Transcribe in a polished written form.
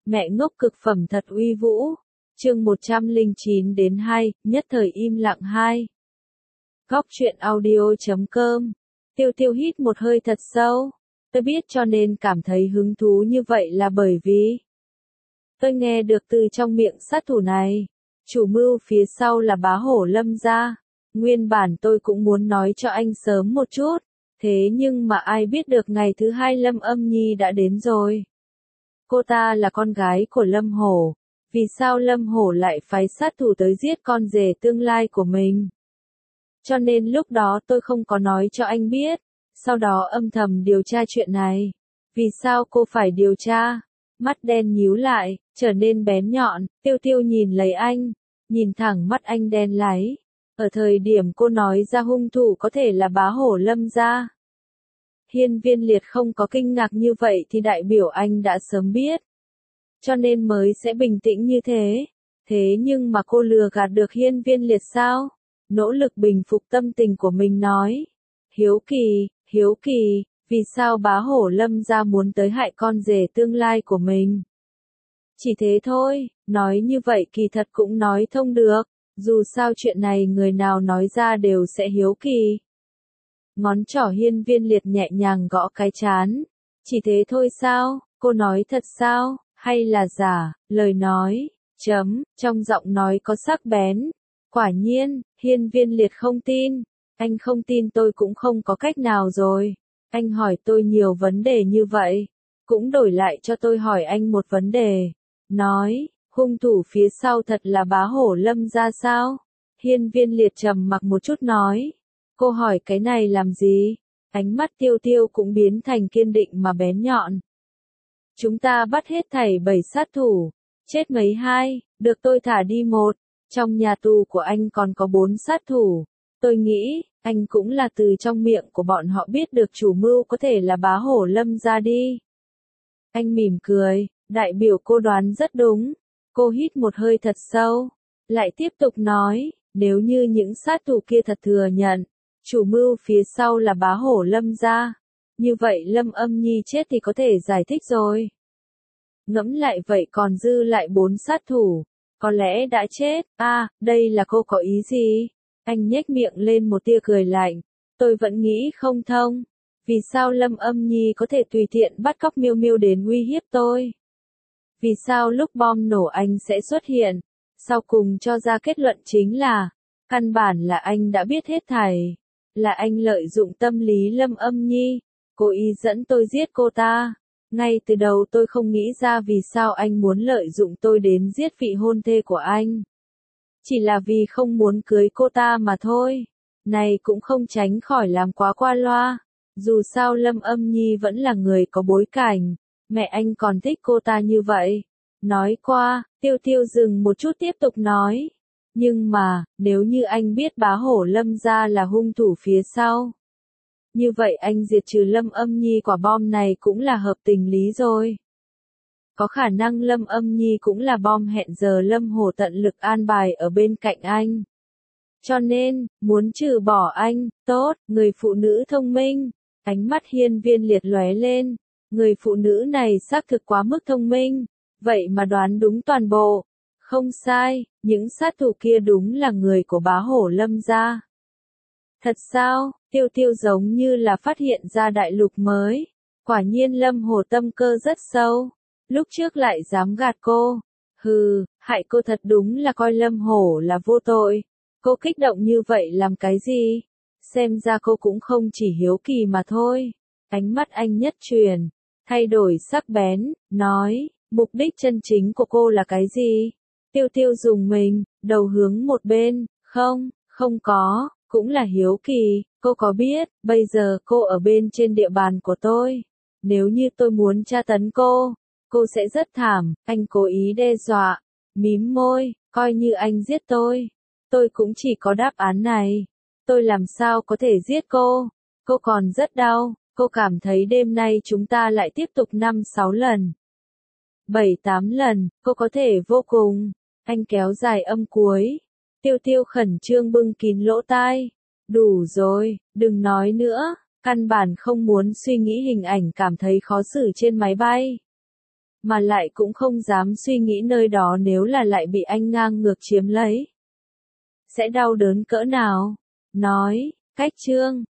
Mẹ ngốc cực phẩm thật uy vũ. Chương 109 đến 2, nhất thời im lặng 2. Góc truyện audio.com. Tiêu Tiêu hít một hơi thật sâu. Tôi biết cho nên cảm thấy hứng thú như vậy là bởi vì tôi nghe được từ trong miệng sát thủ này, chủ mưu phía sau là bá hổ Lâm gia. Nguyên bản tôi cũng muốn nói cho anh sớm một chút, thế nhưng mà ai biết được ngày thứ hai Lâm Âm Nhi đã đến rồi. Cô ta là con gái của Lâm Hổ, vì sao Lâm Hổ lại phái sát thủ tới giết con rể tương lai của mình? Cho nên lúc đó tôi không có nói cho anh biết, sau đó âm thầm điều tra chuyện này. Vì sao cô phải điều tra? Mắt đen nhíu lại, trở nên bén nhọn, Tiêu Tiêu nhìn lấy anh, nhìn thẳng mắt anh đen láy. Ở thời điểm cô nói ra hung thủ có thể là bá hổ Lâm gia, Hiên Viên Liệt không có kinh ngạc như vậy thì đại biểu anh đã sớm biết. Cho nên mới sẽ bình tĩnh như thế. Thế nhưng mà cô lừa gạt được Hiên Viên Liệt sao? Nỗ lực bình phục tâm tình của mình nói. Hiếu kỳ, vì sao bá hổ Lâm gia muốn tới hại con rể tương lai của mình? Chỉ thế thôi, nói như vậy kỳ thật cũng nói thông được. Dù sao chuyện này người nào nói ra đều sẽ hiếu kỳ. Ngón trỏ Hiên Viên Liệt nhẹ nhàng gõ cái trán. Chỉ thế thôi sao? Cô nói thật sao? Hay là giả? Lời nói, trong giọng nói có sắc bén. Quả nhiên, Hiên Viên Liệt không tin. Anh không tin tôi cũng không có cách nào rồi. Anh hỏi tôi nhiều vấn đề như vậy. Cũng đổi lại cho tôi hỏi anh một vấn đề. Nói, hung thủ phía sau thật là bá hổ Lâm gia sao? Hiên Viên Liệt trầm mặc một chút nói. Cô hỏi cái này làm gì? Ánh mắt Tiêu Tiêu cũng biến thành kiên định mà bén nhọn. Chúng ta bắt hết thảy 7 sát thủ. Chết mấy hai, được tôi thả đi một. Trong nhà tù của anh còn có 4 sát thủ. Tôi nghĩ, anh cũng là từ trong miệng của bọn họ biết được chủ mưu có thể là bá hổ Lâm gia đi. Anh mỉm cười, đại biểu cô đoán rất đúng. Cô hít một hơi thật sâu, lại tiếp tục nói, nếu như những sát thủ kia thật thừa nhận, chủ mưu phía sau là bá hổ Lâm gia, như vậy Lâm Âm Nhi chết thì có thể giải thích rồi. Ngẫm lại vậy còn dư lại 4 sát thủ, có lẽ đã chết. Đây là cô có ý gì? Anh nhếch miệng lên một tia cười lạnh. Tôi vẫn nghĩ không thông. Vì sao Lâm Âm Nhi có thể tùy tiện bắt cóc Miêu Miêu đến uy hiếp tôi? Vì sao lúc bom nổ anh sẽ xuất hiện? Sau cùng cho ra kết luận chính là, căn bản là anh đã biết hết thảy. Là anh lợi dụng tâm lý Lâm Âm Nhi, cố ý dẫn tôi giết cô ta. Ngay từ đầu tôi không nghĩ ra vì sao anh muốn lợi dụng tôi đến giết vị hôn thê của anh. Chỉ là vì không muốn cưới cô ta mà thôi. Này cũng không tránh khỏi làm quá qua loa. Dù sao Lâm Âm Nhi vẫn là người có bối cảnh. Mẹ anh còn thích cô ta như vậy. Nói qua, Tiêu Tiêu dừng một chút tiếp tục nói. Nhưng mà, nếu như anh biết bá hổ Lâm gia là hung thủ phía sau, như vậy anh diệt trừ Lâm Âm Nhi quả bom này cũng là hợp tình lý rồi. Có khả năng Lâm Âm Nhi cũng là bom hẹn giờ Lâm Hổ tận lực an bài ở bên cạnh anh. Cho nên, muốn trừ bỏ anh, tốt, người phụ nữ thông minh. Ánh mắt Hiên Viên Liệt lóe lên. Người phụ nữ này xác thực quá mức thông minh. Vậy mà đoán đúng toàn bộ. Không sai, những sát thủ kia đúng là người của bá hổ Lâm gia. Thật sao? Tiêu Tiêu giống như là phát hiện ra đại lục mới. Quả nhiên Lâm Hổ tâm cơ rất sâu. Lúc trước lại dám gạt cô. Hại cô thật đúng là coi Lâm Hổ là vô tội. Cô kích động như vậy làm cái gì? Xem ra cô cũng không chỉ hiếu kỳ mà thôi. Ánh mắt anh nhất truyền, thay đổi sắc bén, nói, mục đích chân chính của cô là cái gì? Tiêu Tiêu dùng mình, đầu hướng một bên, không có, cũng là hiếu kỳ. Cô có biết, bây giờ cô ở bên trên địa bàn của tôi. Nếu như tôi muốn tra tấn cô sẽ rất thảm. Anh cố ý đe dọa, mím môi, coi như anh giết tôi cũng chỉ có đáp án này. Tôi làm sao có thể giết cô còn rất đau. Cô cảm thấy đêm nay chúng ta lại tiếp tục 5-6 lần. 7-8 lần, cô có thể vô cùng. Anh kéo dài âm cuối. Tiêu Tiêu khẩn trương bưng kín lỗ tai. Đủ rồi, đừng nói nữa. Căn bản không muốn suy nghĩ hình ảnh cảm thấy khó xử trên máy bay. mà lại cũng không dám suy nghĩ nơi đó nếu là lại bị anh ngang ngược chiếm lấy. Sẽ đau đớn cỡ nào? Nói, cách Trương